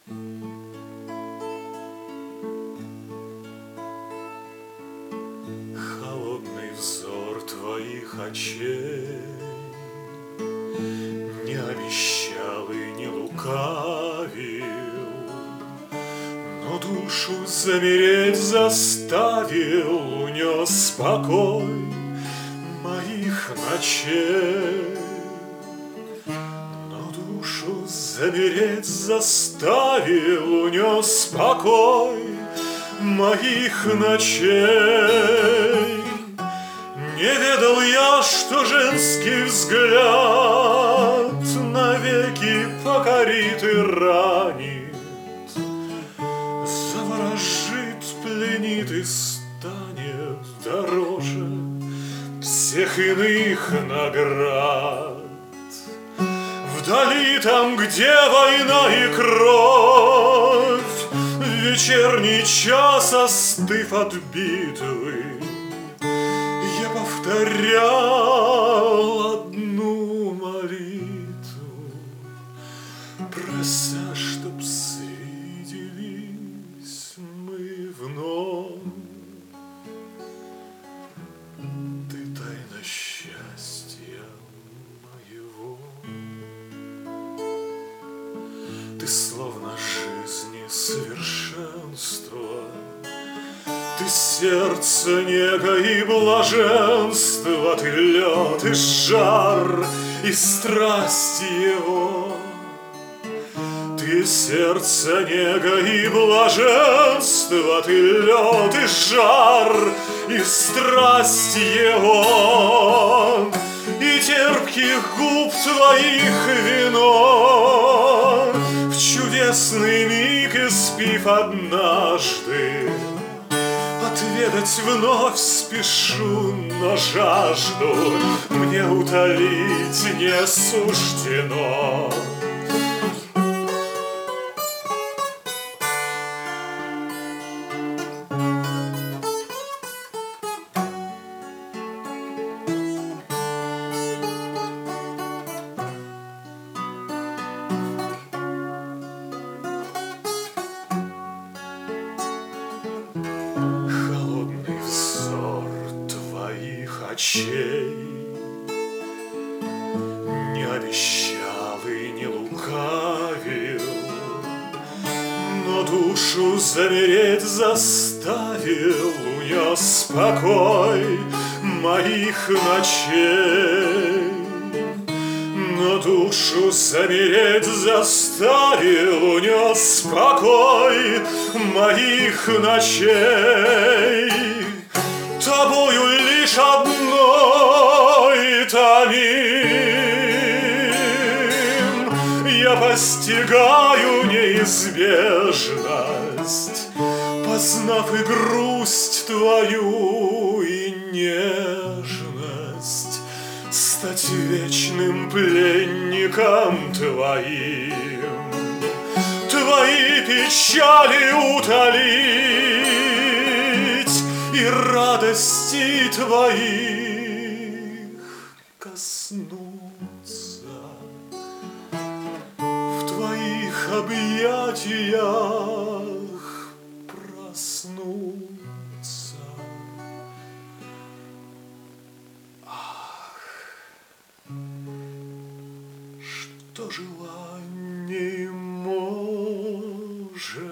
Холодный взор твоих очей не обещал и не лукавил, но душу замереть заставил, унес покой моих ночей. Но душу замереть заставил, унес покой моих ночей. Не ведал я, что женский взгляд навеки покорит и ранит, заворожит, пленит и станет дороже всех иных наград. Вдали там, где война и кровь, в вечерний час, остыв от битвы, я повторял одну молитву, прося, чтоб свиделись мы вновь. Ты тайна счастья моего, ты словно жизни совершенство, ты сердце нега и блаженство, ты лед и жар и страсть его. Ты сердце нега и блаженство, ты лед и жар и страсть его. И терпких губ твоих вино, в чудесный миг испив однажды, отведать вновь спешу, но жажду мне утолить не суждено. Очей не обещал и не лукавил, но душу замереть заставил, унес покой моих ночей. Но душу замереть заставил, унес покой моих ночей. Тобою лишь одной томим я постигаю неизбежность, познав и грусть твою, и нежность, стать вечным пленником твоим, твои печали утолить и радости твоих коснуться, в твоих объятиях проснуться. Ах, что желаний может